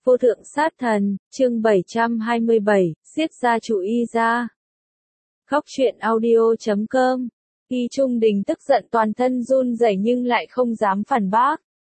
Vô thượng sát thần, chương 727, giết gia chủ Y gia. Góc truyện audio.com. Y Trung Đình tức giận toàn thân run rẩy nhưng lại không dám phản bác.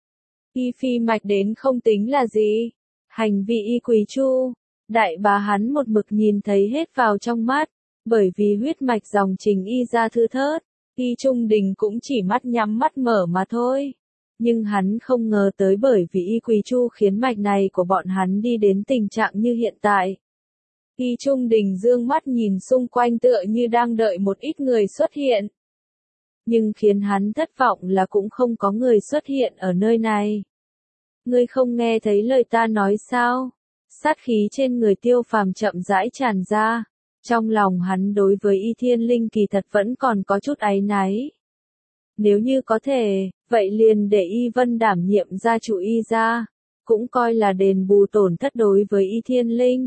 Y phi mạch đến không tính là gì. Hành vi Y Quý Chu, đại bá hắn một mực nhìn thấy hết vào trong mắt, bởi vì huyết mạch dòng trình Y gia thưa thớt, Y Trung Đình cũng chỉ mắt nhắm mắt mở mà thôi. Nhưng hắn không ngờ tới bởi vì Y Quý Chu khiến mạch này của bọn hắn đi đến tình trạng như hiện tại. Y Trung Đình dương mắt nhìn xung quanh tựa như đang đợi một ít người xuất hiện. Nhưng khiến hắn thất vọng là cũng không có người xuất hiện ở nơi này. Ngươi không nghe thấy lời ta nói sao? Sát khí trên người Tiêu Phàm chậm rãi tràn ra. Trong lòng hắn đối với Y Thiên Linh kỳ thật vẫn còn có chút áy náy. Nếu như có thể, vậy liền để Y Vân đảm nhiệm gia chủ Y gia, cũng coi là đền bù tổn thất đối với Y Thiên Linh.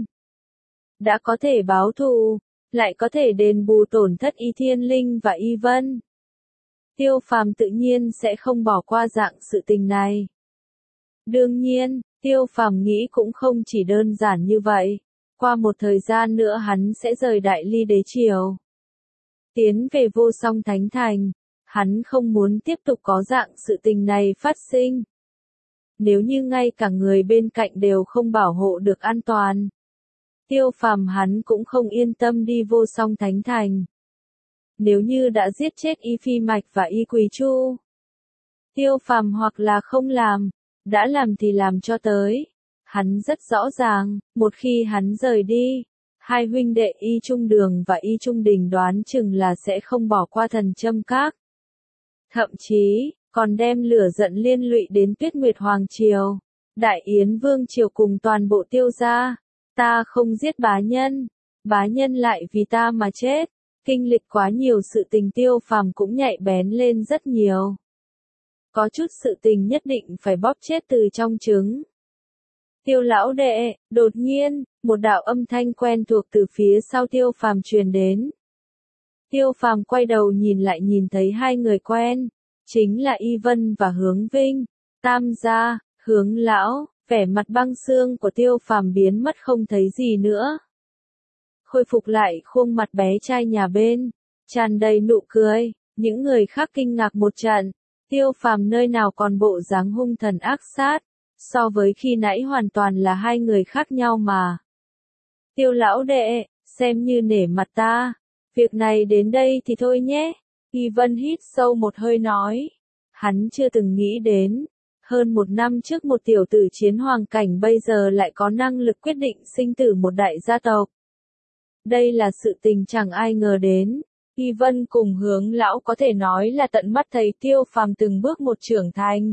Đã có thể báo thù, lại có thể đền bù tổn thất Y Thiên Linh và Y Vân. Tiêu Phàm tự nhiên sẽ không bỏ qua dạng sự tình này. Đương nhiên, Tiêu Phàm nghĩ cũng không chỉ đơn giản như vậy. Qua một thời gian nữa hắn sẽ rời Đại Ly Đế Triều, tiến về Vô Song Thánh Thành. Hắn không muốn tiếp tục có dạng sự tình này phát sinh. Nếu như ngay cả người bên cạnh đều không bảo hộ được an toàn, Tiêu Phàm hắn cũng không yên tâm đi Vô Song Thánh Thành. Nếu như đã giết chết Y Phi Mạch và Y Quý Chu, Tiêu Phàm hoặc là không làm, đã làm thì làm cho tới. Hắn rất rõ ràng, một khi hắn rời đi, hai huynh đệ Y Trung Đường và Y Trung Đình đoán chừng là sẽ không bỏ qua Thần Châm Các. Thậm chí, còn đem lửa giận liên lụy đến Tuyết Nguyệt Hoàng Triều, Đại Yến Vương Triều cùng toàn bộ Tiêu gia. Ta không giết bá nhân lại vì ta mà chết. Kinh lịch quá nhiều sự tình Tiêu Phàm cũng nhạy bén lên rất nhiều. Có chút sự tình nhất định phải bóp chết từ trong trứng. Tiêu lão đệ, đột nhiên, một đạo âm thanh quen thuộc từ phía sau Tiêu Phàm truyền đến. Tiêu Phàm quay đầu nhìn lại nhìn thấy hai người quen, chính là Y Vân và Hướng Vinh. Tam gia, Hướng lão, vẻ mặt băng xương của Tiêu Phàm biến mất không thấy gì nữa. Khôi phục lại khuôn mặt bé trai nhà bên, tràn đầy nụ cười. Những người khác kinh ngạc một trận. Tiêu Phàm nơi nào còn bộ dáng hung thần ác sát, so với khi nãy hoàn toàn là hai người khác nhau mà. Tiêu lão đệ, xem như nể mặt ta. Việc này đến đây thì thôi nhé. Y Vân hít sâu một hơi nói. Hắn chưa từng nghĩ đến, hơn một năm trước một tiểu tử chiến hoàng cảnh bây giờ lại có năng lực quyết định sinh tử một đại gia tộc. Đây là sự tình chẳng ai ngờ đến. Y Vân cùng Hướng lão có thể nói là tận mắt thấy Tiêu Phàm từng bước một trưởng thành.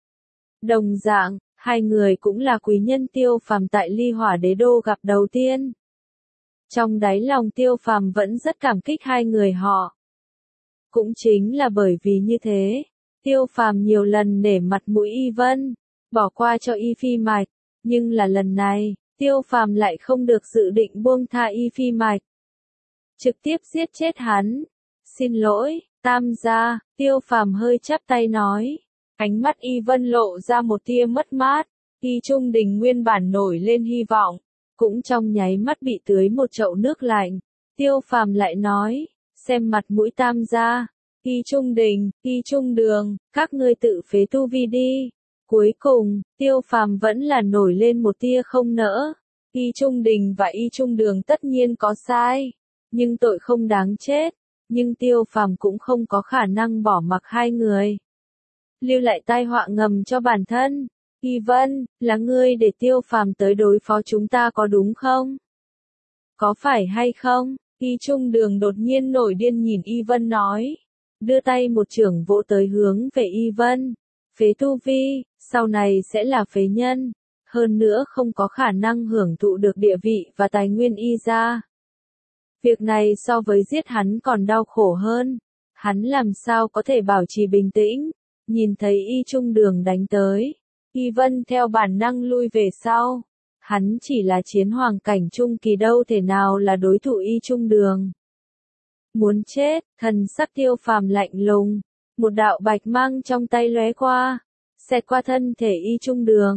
Đồng dạng, hai người cũng là quý nhân Tiêu Phàm tại Ly Hỏa Đế Đô gặp đầu tiên. Trong đáy lòng Tiêu Phàm vẫn rất cảm kích hai người họ. Cũng chính là bởi vì như thế, Tiêu Phàm nhiều lần nể mặt mũi Y Vân, bỏ qua cho Y Phi Mạch, nhưng là lần này, Tiêu Phàm lại không được dự định buông tha Y Phi Mạch, trực tiếp giết chết hắn. Xin lỗi, Tam gia, Tiêu Phàm hơi chắp tay nói. Ánh mắt Y Vân lộ ra một tia mất mát. Y Trung Đình nguyên bản nổi lên hy vọng, cũng trong nháy mắt bị tưới một chậu nước lạnh. Tiêu Phàm lại nói, xem mặt mũi Tam gia, Y Trung Đình, Y Trung Đường, các ngươi tự phế tu vi đi. Cuối cùng, Tiêu Phàm vẫn là nổi lên một tia không nỡ. Y Trung Đình và Y Trung Đường tất nhiên có sai, nhưng tội không đáng chết. Nhưng Tiêu Phàm cũng không có khả năng bỏ mặc hai người, lưu lại tai họa ngầm cho bản thân. Y Vân, là ngươi để Tiêu Phàm tới đối phó chúng ta có đúng không? Có phải hay không? Y Trung Đường đột nhiên nổi điên nhìn Y Vân nói. Đưa tay một chưởng vỗ tới hướng về Y Vân. Phế tu vi, sau này sẽ là phế nhân. Hơn nữa không có khả năng hưởng thụ được địa vị và tài nguyên Y gia. Việc này so với giết hắn còn đau khổ hơn. Hắn làm sao có thể bảo trì bình tĩnh. Nhìn thấy Y Trung Đường đánh tới, Y Vân theo bản năng lui về sau. Hắn chỉ là chiến hoàng cảnh trung kỳ đâu thể nào là đối thủ Y Trung Đường. Muốn chết, thần sắc Tiêu Phàm lạnh lùng. Một đạo bạch mang trong tay lóe qua, xẹt qua thân thể Y Trung Đường.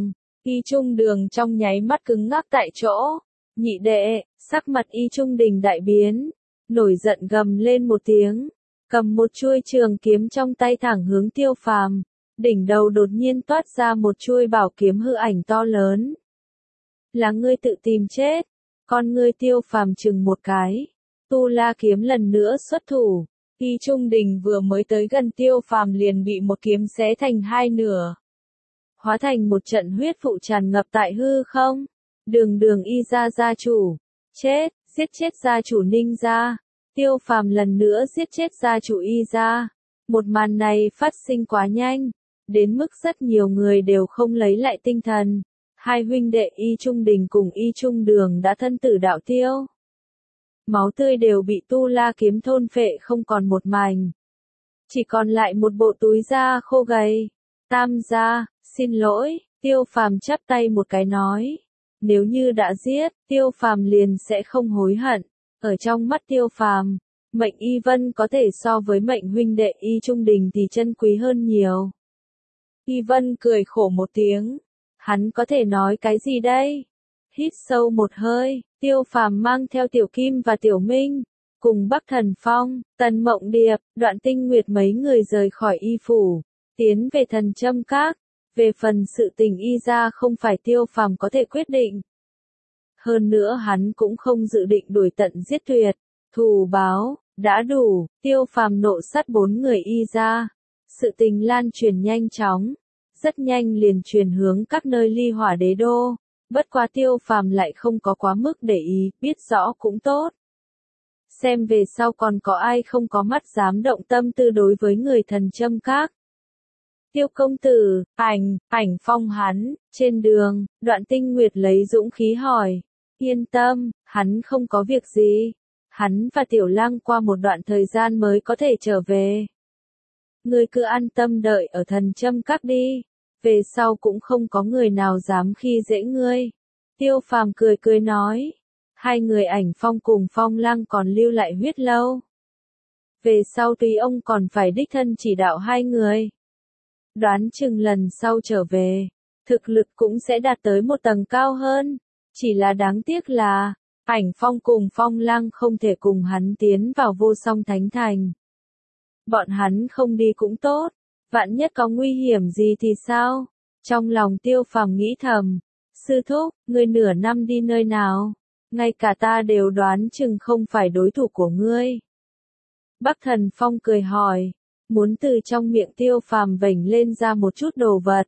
Y Trung Đường trong nháy mắt cứng ngắc tại chỗ. Nhị đệ, sắc mặt Y Trung Đình đại biến, nổi giận gầm lên một tiếng, cầm một chuôi trường kiếm trong tay thẳng hướng Tiêu Phàm, đỉnh đầu đột nhiên toát ra một chuôi bảo kiếm hư ảnh to lớn. Là ngươi tự tìm chết, con ngươi Tiêu Phàm chừng một cái, Tu La kiếm lần nữa xuất thủ, Y Trung Đình vừa mới tới gần Tiêu Phàm liền bị một kiếm xé thành hai nửa, hóa thành một trận huyết vụ tràn ngập tại hư không. Đường Y gia gia chủ, chết, giết chết gia chủ Ninh gia. Tiêu Phàm lần nữa giết chết gia chủ Y gia. Một màn này phát sinh quá nhanh, đến mức rất nhiều người đều không lấy lại tinh thần. Hai huynh đệ Y Trung Đình cùng Y Trung Đường đã thân tử đạo tiêu. Máu tươi đều bị Tu La kiếm thôn phệ không còn một mảnh. Chỉ còn lại một bộ túi da khô gầy. Tam gia, xin lỗi, Tiêu Phàm chắp tay một cái nói. Nếu như đã giết, Tiêu Phàm liền sẽ không hối hận. Ở trong mắt Tiêu Phàm, mệnh Y Vân có thể so với mệnh huynh đệ Y Trung Đình thì chân quý hơn nhiều. Y Vân cười khổ một tiếng. Hắn có thể nói cái gì đây? Hít sâu một hơi, Tiêu Phàm mang theo Tiểu Kim và Tiểu Minh, cùng Bắc Thần Phong, Tần Mộng Điệp, Đoạn Tinh Nguyệt mấy người rời khỏi Y phủ, tiến về Thần Châm Các. Về phần sự tình Y gia không phải Tiêu Phàm có thể quyết định. Hơn nữa hắn cũng không dự định đuổi tận giết tuyệt, thù báo, đã đủ, Tiêu Phàm nộ sát 4 người Y gia. Sự tình lan truyền nhanh chóng, rất nhanh liền truyền hướng các nơi ly hỏa đế đô. Bất quá Tiêu Phàm lại không có quá mức để ý, biết rõ cũng tốt. Xem về sau còn có ai không có mắt dám động tâm tư đối với người Thần Châm Các. Tiêu công tử, ảnh phong hắn, trên đường, Đoạn Tinh Nguyệt lấy dũng khí hỏi. Yên tâm, hắn không có việc gì. Hắn và Tiểu Lang qua một đoạn thời gian mới có thể trở về. Ngươi cứ an tâm đợi ở Thần Châm Các đi. Về sau cũng không có người nào dám khi dễ ngươi. Tiêu Phàm cười nói. Hai người Ảnh Phong cùng Phong Lang còn lưu lại huyết lâu. Về sau tùy ông còn phải đích thân chỉ đạo hai người. Đoán chừng lần sau trở về, thực lực cũng sẽ đạt tới một tầng cao hơn. Chỉ là đáng tiếc là, Ảnh Phong cùng Phong Lang không thể cùng hắn tiến vào Vô Song Thánh Thành. Bọn hắn không đi cũng tốt, vạn nhất có nguy hiểm gì thì sao? Trong lòng Tiêu Phàm nghĩ thầm, sư thúc, ngươi nửa năm đi nơi nào? Ngay cả ta đều đoán chừng không phải đối thủ của ngươi. Bắc Thần Phong cười hỏi, muốn từ trong miệng Tiêu Phàm vểnh lên ra một chút đồ vật.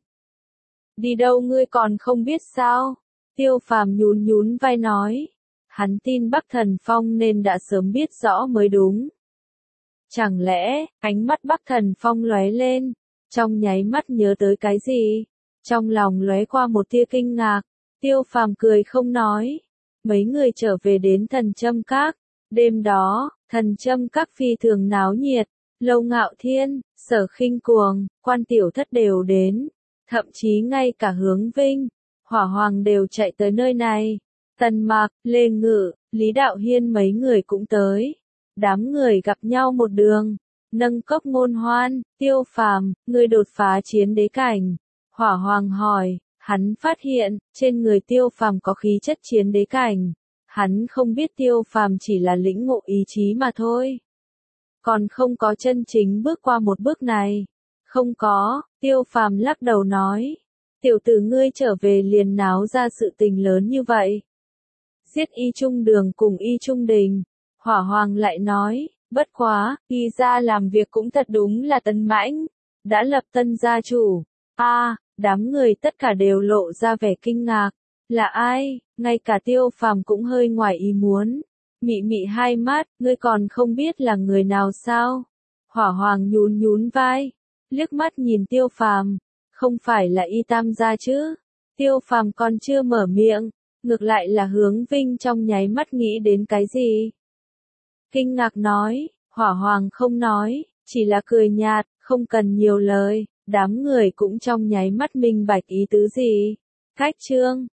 Đi đâu ngươi còn không biết sao? Tiêu Phàm nhún vai nói, hắn tin Bắc Thần Phong nên đã sớm biết rõ mới đúng. Chẳng lẽ, ánh mắt Bắc Thần Phong lóe lên, trong nháy mắt nhớ tới cái gì? Trong lòng lóe qua một tia kinh ngạc, Tiêu Phàm cười không nói. Mấy người trở về đến Thần Châm Các, đêm đó, Thần Châm Các phi thường náo nhiệt, Lâu Ngạo Thiên, Sở Khinh Cuồng, Quan Tiểu Thất đều đến, thậm chí ngay cả Hướng Vinh, Hỏa Hoàng đều chạy tới nơi này. Tần Mạc, Lê Ngự, Lý Đạo Hiên mấy người cũng tới. Đám người gặp nhau một đường, nâng cốc ngôn hoan. Tiêu Phàm, ngươi đột phá chiến đế cảnh. Hỏa Hoàng hỏi, hắn phát hiện, trên người Tiêu Phàm có khí chất chiến đế cảnh. Hắn không biết Tiêu Phàm chỉ là lĩnh ngộ ý chí mà thôi. Còn không có chân chính bước qua một bước này. Không có, Tiêu Phàm lắc đầu nói. Tiểu tử ngươi trở về liền náo ra sự tình lớn như vậy. Giết Y Trung Đường cùng Y Trung Đình. Hỏa Hoàng lại nói, bất quá, Y gia làm việc cũng thật đúng là tấn mãnh. Đã lập tân gia chủ. Đám người tất cả đều lộ ra vẻ kinh ngạc. Là ai? Ngay cả Tiêu Phàm cũng hơi ngoài ý muốn. Mị mị hai mắt, ngươi còn không biết là người nào sao? Hỏa Hoàng nhún vai, liếc mắt nhìn Tiêu Phàm, không phải là Y Tam gia chứ? Tiêu Phàm còn chưa mở miệng, ngược lại là Hướng Vinh trong nháy mắt nghĩ đến cái gì? Kinh ngạc nói, Hỏa Hoàng không nói, chỉ là cười nhạt, không cần nhiều lời, đám người cũng trong nháy mắt minh bạch ý tứ gì. Cách chương